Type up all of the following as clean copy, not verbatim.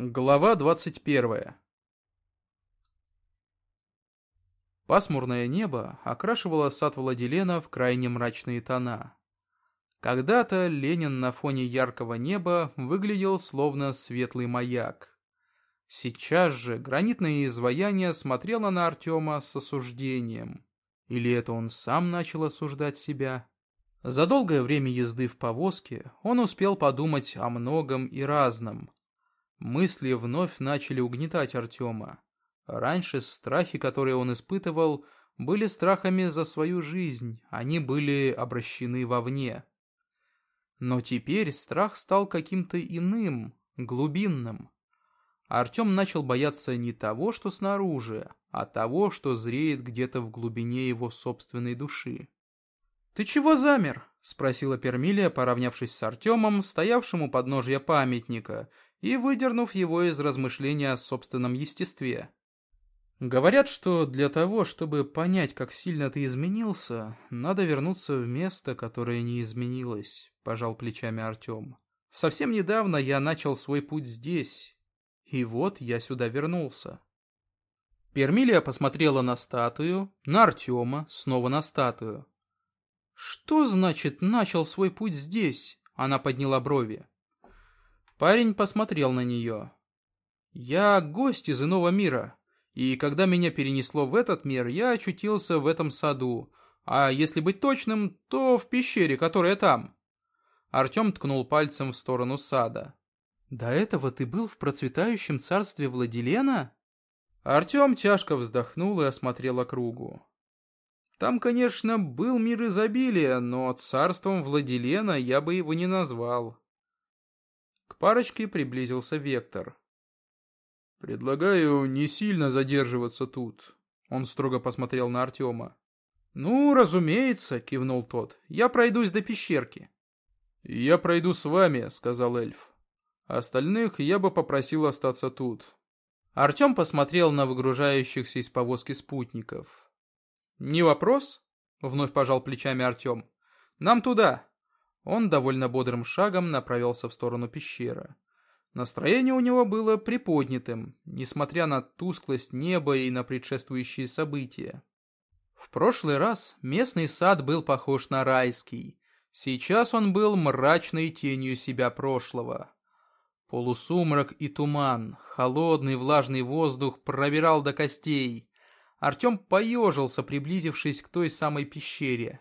Глава 21. Пасмурное небо окрашивало сад Владилена в крайне мрачные тона. Когда-то Ленин на фоне яркого неба выглядел словно светлый маяк. Сейчас же гранитное изваяние смотрело на Артема с осуждением. Или это он сам начал осуждать себя? За долгое время езды в повозке он успел подумать о многом и разном. Мысли вновь начали угнетать Артема. Раньше страхи, которые он испытывал, были страхами за свою жизнь, они были обращены вовне. Но теперь страх стал каким-то иным, глубинным. Артем начал бояться не того, что снаружи, а того, что зреет где-то в глубине его собственной души. «Ты чего замер?» — спросила Пермилия, поравнявшись с Артемом, стоявшим у подножья памятника, и выдернув его из размышления о собственном естестве. «Говорят, что для того, чтобы понять, как сильно ты изменился, надо вернуться в место, которое не изменилось», — пожал плечами Артем. «Совсем недавно я начал свой путь здесь, и вот я сюда вернулся». Пермилия посмотрела на статую, на Артема, снова на статую. «Что значит «начал свой путь здесь»?» — она подняла брови. Парень посмотрел на нее. «Я гость из иного мира, и когда меня перенесло в этот мир, я очутился в этом саду, а если быть точным, то в пещере, которая там». Артем ткнул пальцем в сторону сада. «До этого ты был в процветающем царстве Владилена?» Артем тяжко вздохнул и осмотрел округу. Там, конечно, был мир изобилия, но царством Владилена я бы его не назвал. К парочке приблизился Вектор. «Предлагаю не сильно задерживаться тут», — он строго посмотрел на Артема. «Ну, разумеется», — кивнул тот, — «я пройдусь до пещерки». «Я пройду с вами», — сказал эльф. «Остальных я бы попросил остаться тут». Артем посмотрел на выгружающихся из повозки спутников. «Не вопрос?» — вновь пожал плечами Артем. «Нам туда». Он довольно бодрым шагом направился в сторону пещеры. Настроение у него было приподнятым, несмотря на тусклость неба и на предшествующие события. В прошлый раз местный сад был похож на райский. Сейчас он был мрачной тенью себя прошлого. Полусумрак и туман, холодный влажный воздух пробирал до костей. Артем поежился, приблизившись к той самой пещере.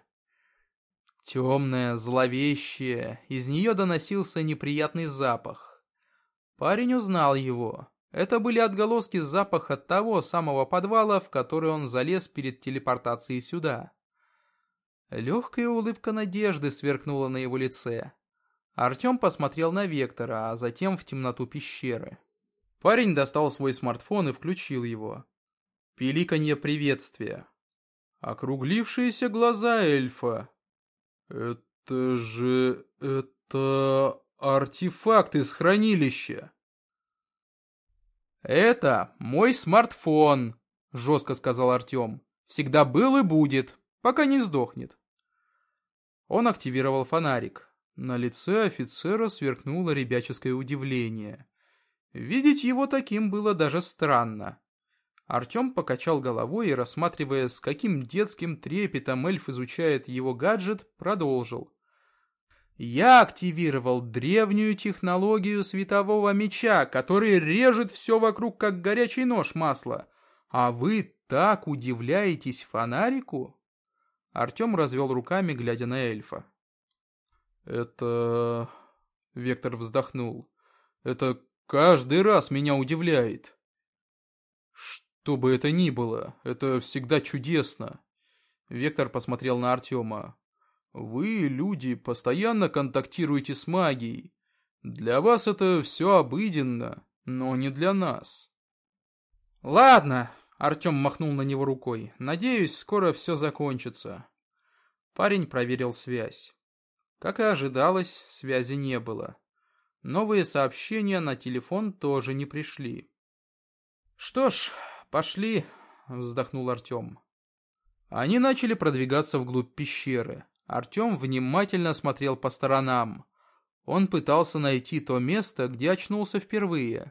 Темная, зловещая, из нее доносился неприятный запах. Парень узнал его. Это были отголоски запаха того самого подвала, в который он залез перед телепортацией сюда. Легкая улыбка надежды сверкнула на его лице. Артем посмотрел на Вектора, а затем в темноту пещеры. Парень достал свой смартфон и включил его. Пиликанье приветствия. Округлившиеся глаза эльфа. Это артефакт из хранилища. «Это мой смартфон», — жестко сказал Артем. «Всегда был и будет, пока не сдохнет». Он активировал фонарик. На лице офицера сверкнуло ребяческое удивление. Видеть его таким было даже странно. Артем покачал головой и, рассматривая, с каким детским трепетом эльф изучает его гаджет, продолжил. «Я активировал древнюю технологию светового меча, который режет все вокруг, как горячий нож масла. А вы так удивляетесь фонарику?» Артем развел руками, глядя на эльфа. «Это...» — Вектор вздохнул. «Это каждый раз меня удивляет». «Что бы это ни было, это всегда чудесно». Вектор посмотрел на Артема. «Вы, люди, постоянно контактируете с магией. Для вас это все обыденно, но не для нас». «Ладно», — Артем махнул на него рукой. «Надеюсь, скоро все закончится». Парень проверил связь. Как и ожидалось, связи не было. Новые сообщения на телефон тоже не пришли. «Что ж, пошли», — вздохнул Артем. Они начали продвигаться вглубь пещеры. Артем внимательно смотрел по сторонам. Он пытался найти то место, где очнулся впервые.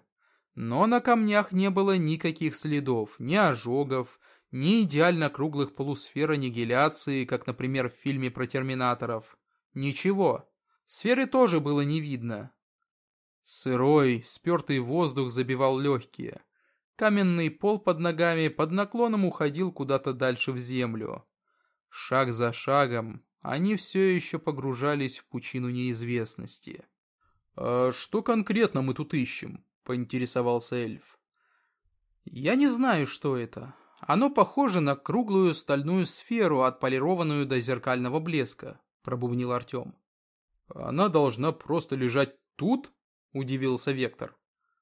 Но на камнях не было никаких следов, ни ожогов, ни идеально круглых полусфер аннигиляции, как, например, в фильме про терминаторов. Ничего. Сферы тоже было не видно. Сырой, спертый воздух забивал легкие. Каменный пол под ногами под наклоном уходил куда-то дальше в землю. Шаг за шагом они все еще погружались в пучину неизвестности. «А что конкретно мы тут ищем?» — поинтересовался эльф. «Я не знаю, что это. Оно похоже на круглую стальную сферу, отполированную до зеркального блеска», — пробубнил Артем. «Она должна просто лежать тут?» — удивился Вектор.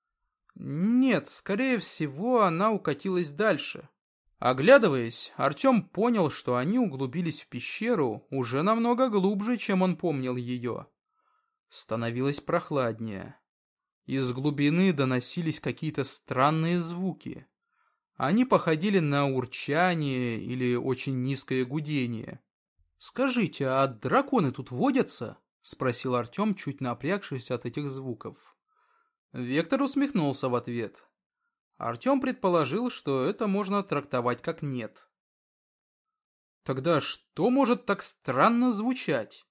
«Нет, скорее всего, она укатилась дальше». Оглядываясь, Артем понял, что они углубились в пещеру уже намного глубже, чем он помнил ее. Становилось прохладнее. Из глубины доносились какие-то странные звуки. Они походили на урчание или очень низкое гудение. «Скажите, а драконы тут водятся?» — спросил Артем, чуть напрягшись от этих звуков. Вектор усмехнулся в ответ. Артем предположил, что это можно трактовать как «нет». «Тогда что может так странно звучать?»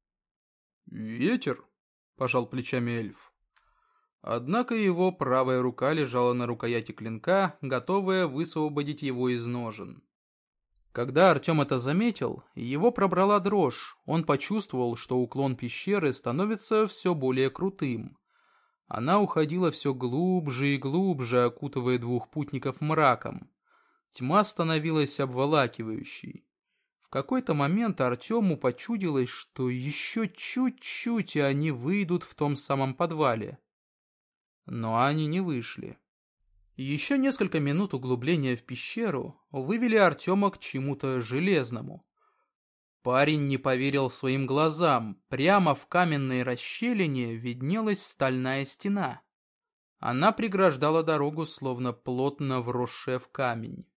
«Ветер», — пожал плечами эльф. Однако его правая рука лежала на рукояти клинка, готовая высвободить его из ножен. Когда Артем это заметил, его пробрала дрожь. Он почувствовал, что уклон пещеры становится все более крутым. Она уходила все глубже и глубже, окутывая двух путников мраком. Тьма становилась обволакивающей. В какой-то момент Артему почудилось, что еще чуть-чуть, и они выйдут в том самом подвале. Но они не вышли. Еще несколько минут углубления в пещеру вывели Артема к чему-то железному. Парень не поверил своим глазам. Прямо в каменной расщелине виднелась стальная стена. Она преграждала дорогу, словно плотно вросшая в камень.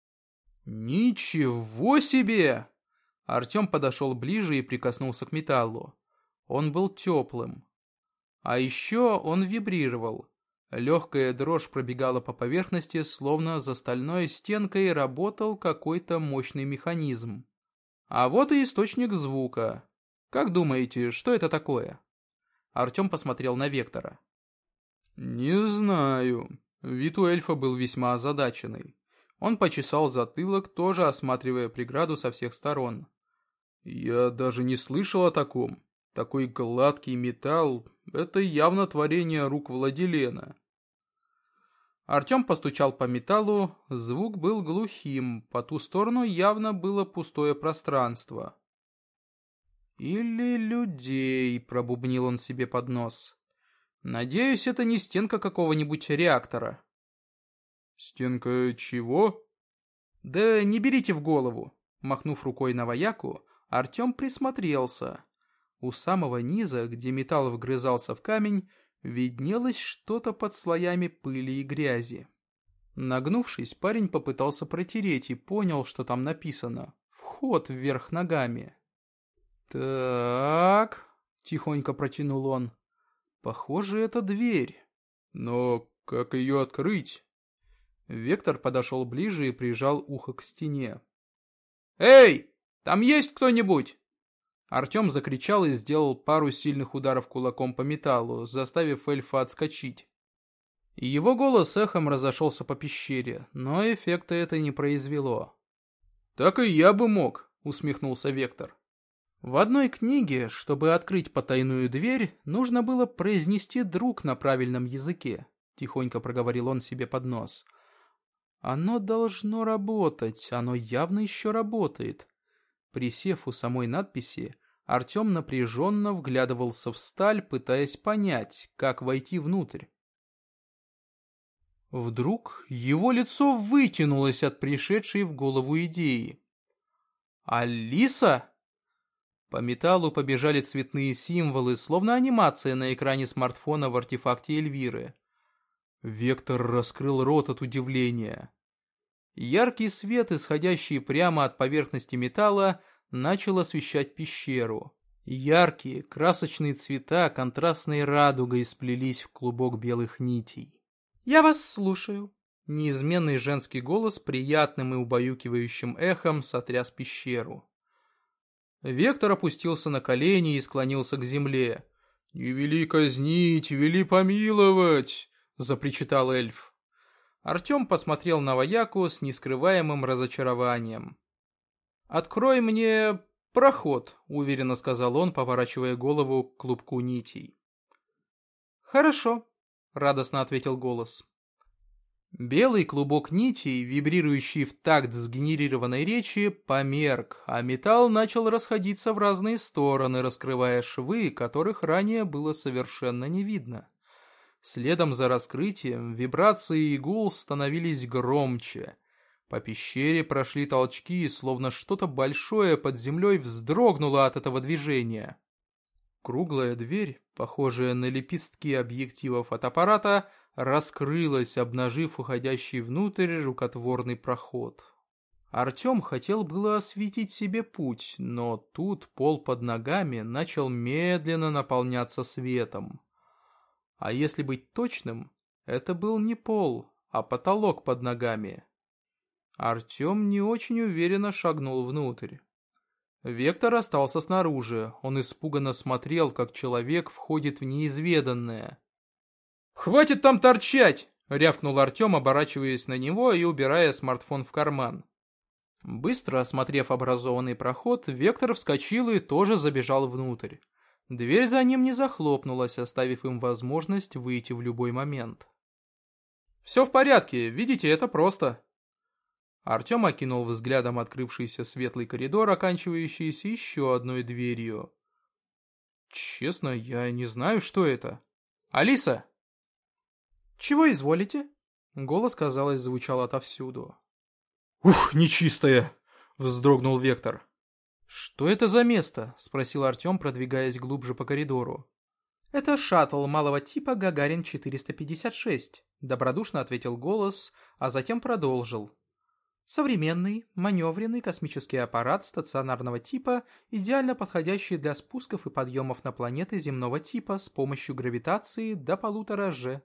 «Ничего себе!» Артем подошел ближе и прикоснулся к металлу. Он был теплым. А еще он вибрировал. Легкая дрожь пробегала по поверхности, словно за стальной стенкой работал какой-то мощный механизм. А вот и источник звука. Как думаете, что это такое? Артем посмотрел на Вектора. Не знаю. Вид у эльфа был весьма озадаченный. Он почесал затылок, тоже осматривая преграду со всех сторон. Я даже не слышал о таком. Такой гладкий металл — это явно творение рук Владилена. Артем постучал по металлу, звук был глухим, по ту сторону явно было пустое пространство. «Или людей», — пробубнил он себе под нос. «Надеюсь, это не стенка какого-нибудь реактора». «Стенка чего?» «Да не берите в голову». Махнув рукой на вояку, Артем присмотрелся. У самого низа, где металл вгрызался в камень, виднелось что-то под слоями пыли и грязи. Нагнувшись, парень попытался протереть и понял, что там написано «Вход вверх ногами». «Так», — тихонько протянул он, — «похоже, это дверь». «Но как ее открыть?» Вектор подошел ближе и прижал ухо к стене. «Эй, там есть кто-нибудь?» Артем закричал и сделал пару сильных ударов кулаком по металлу, заставив эльфа отскочить. Его голос эхом разошелся по пещере, но эффекта это не произвело. «Так и я бы мог», — усмехнулся Вектор. В одной книге, чтобы открыть потайную дверь, нужно было произнести «друг» на правильном языке, — тихонько проговорил он себе под нос. «Оно должно работать, оно явно еще работает». Присев у самой надписи, Артем напряженно вглядывался в сталь, пытаясь понять, как войти внутрь. Вдруг его лицо вытянулось от пришедшей в голову идеи. «Алиса?» По металлу побежали цветные символы, словно анимация на экране смартфона в артефакте Эльвиры. Вектор раскрыл рот от удивления. Яркий свет, исходящий прямо от поверхности металла, начал освещать пещеру. Яркие, красочные цвета контрастной радугой сплелись в клубок белых нитей. «Я вас слушаю». Неизменный женский голос приятным и убаюкивающим эхом сотряс пещеру. Вектор опустился на колени и склонился к земле. «Не вели казнить, вели помиловать!» — запричитал эльф. Артем посмотрел на вояку с нескрываемым разочарованием. «Открой мне проход», — уверенно сказал он, поворачивая голову к клубку нитей. «Хорошо», — радостно ответил голос. Белый клубок нитей, вибрирующий в такт сгенерированной речи, померк, а металл начал расходиться в разные стороны, раскрывая швы, которых ранее было совершенно не видно. Следом за раскрытием вибрации и гул становились громче. По пещере прошли толчки, словно что-то большое под землей вздрогнуло от этого движения. Круглая дверь, похожая на лепестки объективов от аппарата, раскрылась, обнажив уходящий внутрь рукотворный проход. Артем хотел было осветить себе путь, но тут пол под ногами начал медленно наполняться светом. А если быть точным, это был не пол, а потолок под ногами. Артем не очень уверенно шагнул внутрь. Вектор остался снаружи, он испуганно смотрел, как человек входит в неизведанное. «Хватит там торчать!» — рявкнул Артем, оборачиваясь на него и убирая смартфон в карман. Быстро осмотрев образованный проход, Вектор вскочил и тоже забежал внутрь. Дверь за ним не захлопнулась, оставив им возможность выйти в любой момент. «Все в порядке, видите, это просто». Артем окинул взглядом открывшийся светлый коридор, оканчивающийся еще одной дверью. «Честно, я не знаю, что это. Алиса!» «Чего изволите?» Голос, казалось, звучал отовсюду. «Ух, нечистая!» — вздрогнул Вектор. «Что это за место?» — спросил Артем, продвигаясь глубже по коридору. «Это шаттл малого типа Гагарин-456», — добродушно ответил голос, а затем продолжил. «Современный, маневренный космический аппарат стационарного типа, идеально подходящий для спусков и подъемов на планеты земного типа с помощью гравитации до 1,5 G».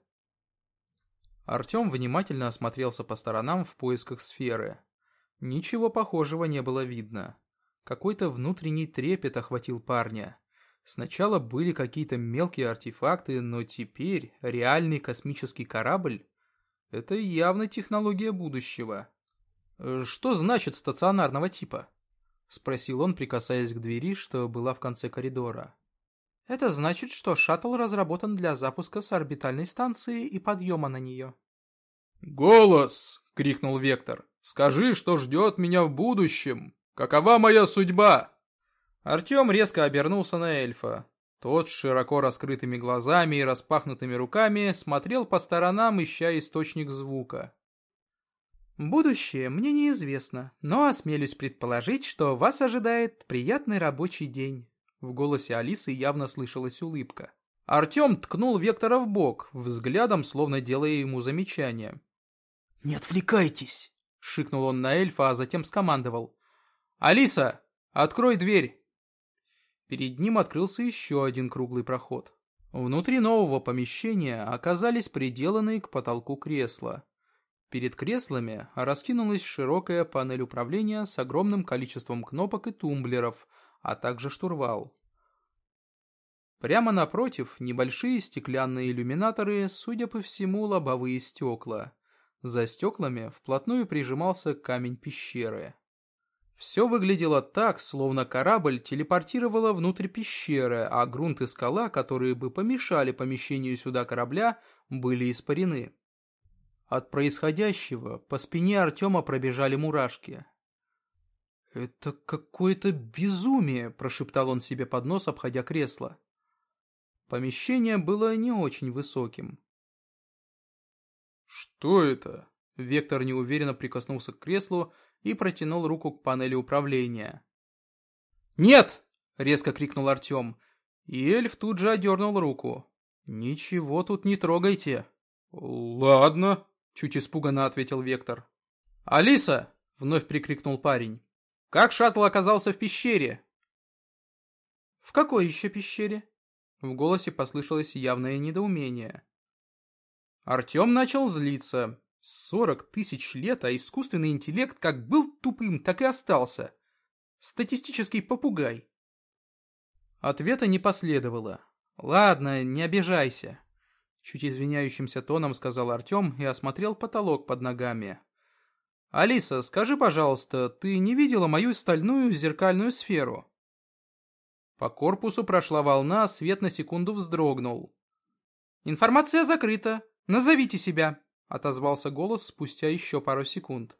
Артем внимательно осмотрелся по сторонам в поисках сферы. Ничего похожего не было видно. Какой-то внутренний трепет охватил парня. Сначала были какие-то мелкие артефакты, но теперь реальный космический корабль — это явно технология будущего. «Что значит стационарного типа?» — спросил он, прикасаясь к двери, что была в конце коридора. «Это значит, что шаттл разработан для запуска с орбитальной станции и подъема на нее». «Голос!» — крикнул Вектор. «Скажи, что ждет меня в будущем! Какова моя судьба?» Артем резко обернулся на эльфа. Тот с широко раскрытыми глазами и распахнутыми руками смотрел по сторонам, ища источник звука. «Будущее мне неизвестно, но осмелюсь предположить, что вас ожидает приятный рабочий день». В голосе Алисы явно слышалась улыбка. Артем ткнул Вектора в бок, взглядом словно делая ему замечание. «Не отвлекайтесь!» — шикнул он на эльфа, а затем скомандовал. «Алиса, открой дверь!» Перед ним открылся еще один круглый проход. Внутри нового помещения оказались приделанные к потолку кресла. Перед креслами раскинулась широкая панель управления с огромным количеством кнопок и тумблеров, а также штурвал. Прямо напротив небольшие стеклянные иллюминаторы, судя по всему, лобовые стекла. За стеклами вплотную прижимался камень пещеры. Все выглядело так, словно корабль телепортировало внутрь пещеры, а грунт и скала, которые бы помешали помещению сюда корабля, были испарены. От происходящего по спине Артема пробежали мурашки. «Это какое-то безумие», – прошептал он себе под нос, обходя кресло. Помещение было не очень высоким. «Что это?» Вектор неуверенно прикоснулся к креслу и протянул руку к панели управления. «Нет!» — резко крикнул Артем, и эльф тут же одернул руку. «Ничего тут не трогайте». «Ладно», — чуть испуганно ответил Вектор. «Алиса!» — вновь прикрикнул парень. «Как шаттл оказался в пещере?» «В какой еще пещере?» В голосе послышалось явное недоумение. Артем начал злиться. 40 тысяч лет, а искусственный интеллект как был тупым, так и остался. Статистический попугай. Ответа не последовало. «Ладно, не обижайся», — чуть извиняющимся тоном сказал Артем и осмотрел потолок под ногами. «Алиса, скажи, пожалуйста, ты не видела мою стальную зеркальную сферу?» По корпусу прошла волна, свет на секунду вздрогнул. «Информация закрыта. Назовите себя», — отозвался голос спустя еще пару секунд.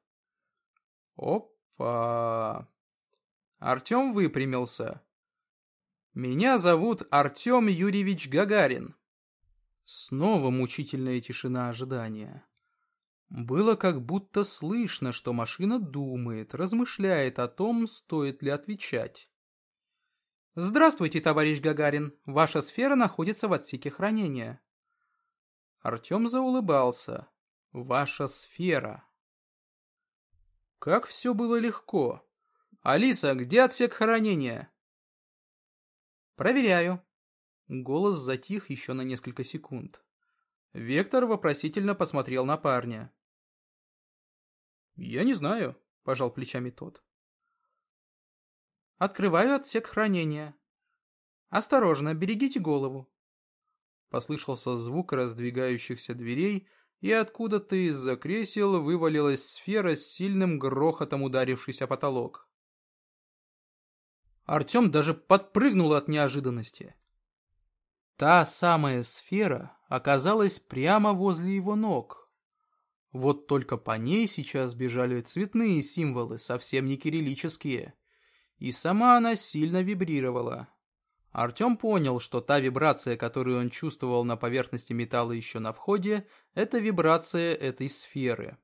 Опа! Артем выпрямился. «Меня зовут Артем Юрьевич Гагарин». Снова мучительная тишина ожидания. Было как будто слышно, что машина думает, размышляет о том, стоит ли отвечать. «Здравствуйте, товарищ Гагарин. Ваша сфера находится в отсеке хранения». Артем заулыбался. «Ваша сфера». Как все было легко. «Алиса, где отсек хранения?» «Проверяю». Голос затих еще на несколько секунд. Вектор вопросительно посмотрел на парня. «Я не знаю», — пожал плечами тот. «Открываю отсек хранения. Осторожно, берегите голову». Послышался звук раздвигающихся дверей, и откуда-то из-за кресел вывалилась сфера с сильным грохотом, ударившись о потолок. Артем даже подпрыгнул от неожиданности. Та самая сфера оказалась прямо возле его ног. Вот только по ней сейчас бежали цветные символы, совсем не кириллические. И сама она сильно вибрировала. Артем понял, что та вибрация, которую он чувствовал на поверхности металла еще на входе, это вибрация этой сферы.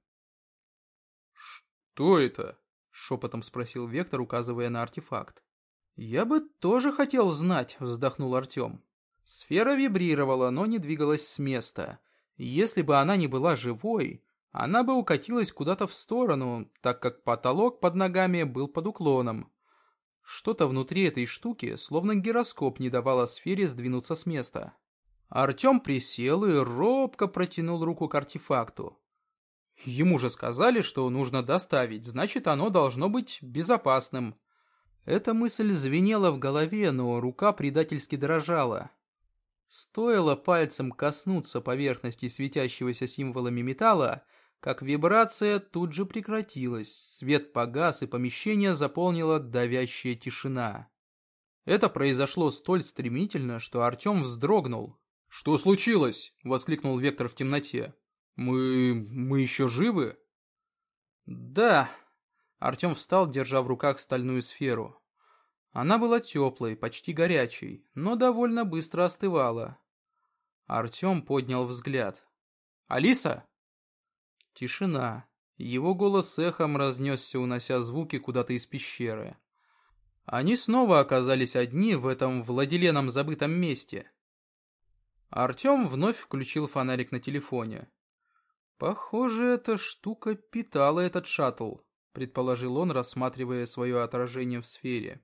«Что это?» — шепотом спросил Вектор, указывая на артефакт. «Я бы тоже хотел знать», — вздохнул Артем. Сфера вибрировала, но не двигалась с места. Если бы она не была живой, она бы укатилась куда-то в сторону, так как потолок под ногами был под уклоном. Что-то внутри этой штуки, словно гироскоп, не давало сфере сдвинуться с места. Артем присел и робко протянул руку к артефакту. Ему же сказали, что нужно доставить, значит, оно должно быть безопасным. Эта мысль звенела в голове, но рука предательски дрожала. Стоило пальцем коснуться поверхности светящегося символами металла, как вибрация тут же прекратилась, свет погас и помещение заполнила давящая тишина. Это произошло столь стремительно, что Артем вздрогнул. «Что случилось?» — воскликнул Вектор в темноте. «Мы еще живы?» «Да». Артем встал, держа в руках стальную сферу. Она была теплой, почти горячей, но довольно быстро остывала. Артем поднял взгляд. «Алиса?» Тишина. Его голос эхом разнесся, унося звуки куда-то из пещеры. Они снова оказались одни в этом владеленном забытом месте. Артем вновь включил фонарик на телефоне. «Похоже, эта штука питала этот шаттл», — предположил он, рассматривая свое отражение в сфере.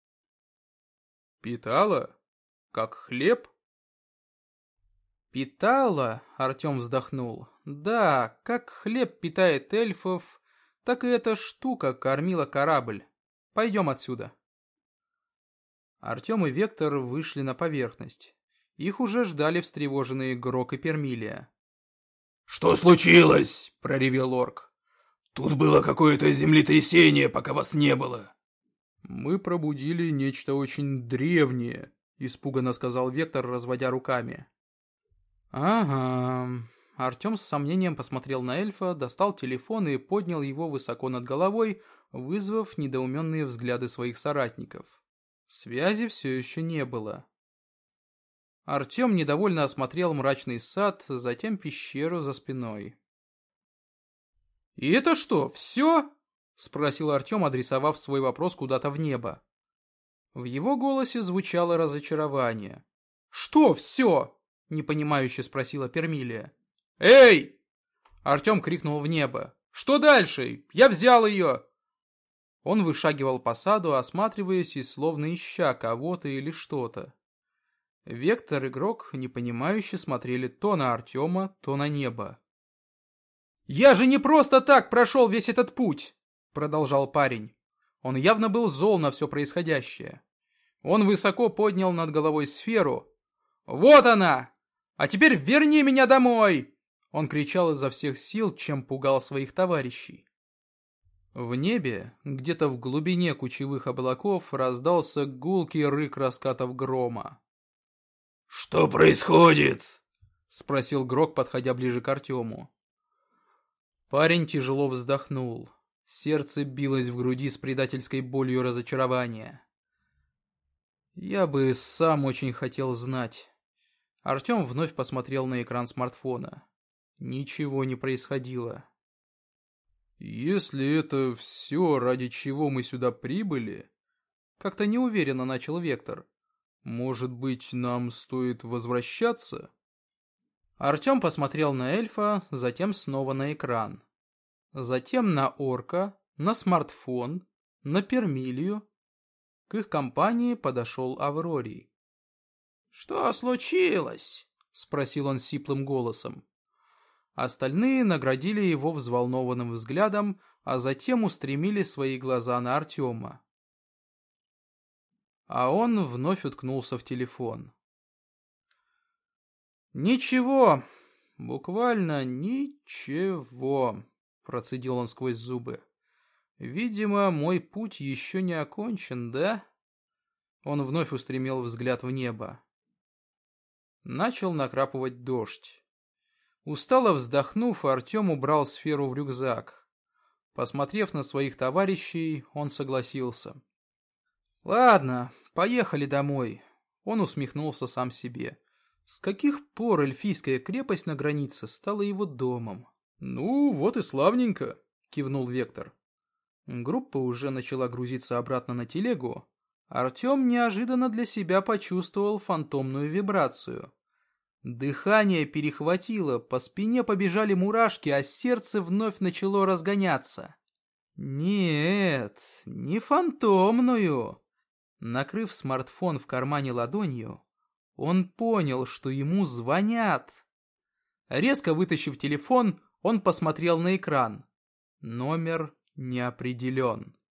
«Питала? Как хлеб?» «Питала?» — Артем вздохнул. «Да, как хлеб питает эльфов, так и эта штука кормила корабль. Пойдем отсюда». Артем и Вектор вышли на поверхность. Их уже ждали встревоженные Грок и Пермилия. «Что случилось?» — проревел орк. «Тут было какое-то землетрясение, пока вас не было». «Мы пробудили нечто очень древнее», — испуганно сказал Вектор, разводя руками. «Ага». Артем с сомнением посмотрел на эльфа, достал телефон и поднял его высоко над головой, вызвав недоуменные взгляды своих соратников. Связи все еще не было. Артем недовольно осмотрел мрачный сад, затем пещеру за спиной. «И это что, все?» — спросил Артем, адресовав свой вопрос куда-то в небо. В его голосе звучало разочарование. «Что все?» — непонимающе спросила Пермилия. «Эй!» — Артем крикнул в небо. «Что дальше? Я взял ее!» Он вышагивал по саду, осматриваясь и словно ища кого-то или что-то. Вектор и Грок непонимающе смотрели то на Артема, то на небо. «Я же не просто так прошел весь этот путь!» — продолжал парень. Он явно был зол на все происходящее. Он высоко поднял над головой сферу. «Вот она! А теперь верни меня домой!» Он кричал изо всех сил, чем пугал своих товарищей. В небе, где-то в глубине кучевых облаков, раздался гулкий рык раскатов грома. «Что происходит?» — спросил Грок, подходя ближе к Артему. Парень тяжело вздохнул. Сердце билось в груди с предательской болью разочарования. Я бы сам очень хотел знать. Артем вновь посмотрел на экран смартфона. Ничего не происходило. «Если это все, ради чего мы сюда прибыли...» Как-то неуверенно начал Вектор. «Может быть, нам стоит возвращаться?» Артем посмотрел на эльфа, затем снова на экран. Затем на орка, на смартфон, на Пермилию. К их компании подошел Аврорий. «Что случилось?» — спросил он сиплым голосом. Остальные наградили его взволнованным взглядом, а затем устремили свои глаза на Артема. А он вновь уткнулся в телефон. «Ничего, буквально ничего», — процедил он сквозь зубы. «Видимо, мой путь еще не окончен, да?» Он вновь устремил взгляд в небо. Начал накрапывать дождь. Устало вздохнув, Артем убрал сферу в рюкзак. Посмотрев на своих товарищей, он согласился. «Ладно, поехали домой», — он усмехнулся сам себе. С каких пор эльфийская крепость на границе стала его домом? «Ну, вот и славненько», — кивнул Вектор. Группа уже начала грузиться обратно на телегу. Артем неожиданно для себя почувствовал фантомную вибрацию. Дыхание перехватило, по спине побежали мурашки, а сердце вновь начало разгоняться. Нет, не фантомную. Накрыв смартфон в кармане ладонью, он понял, что ему звонят. Резко вытащив телефон, он посмотрел на экран. Номер не определен.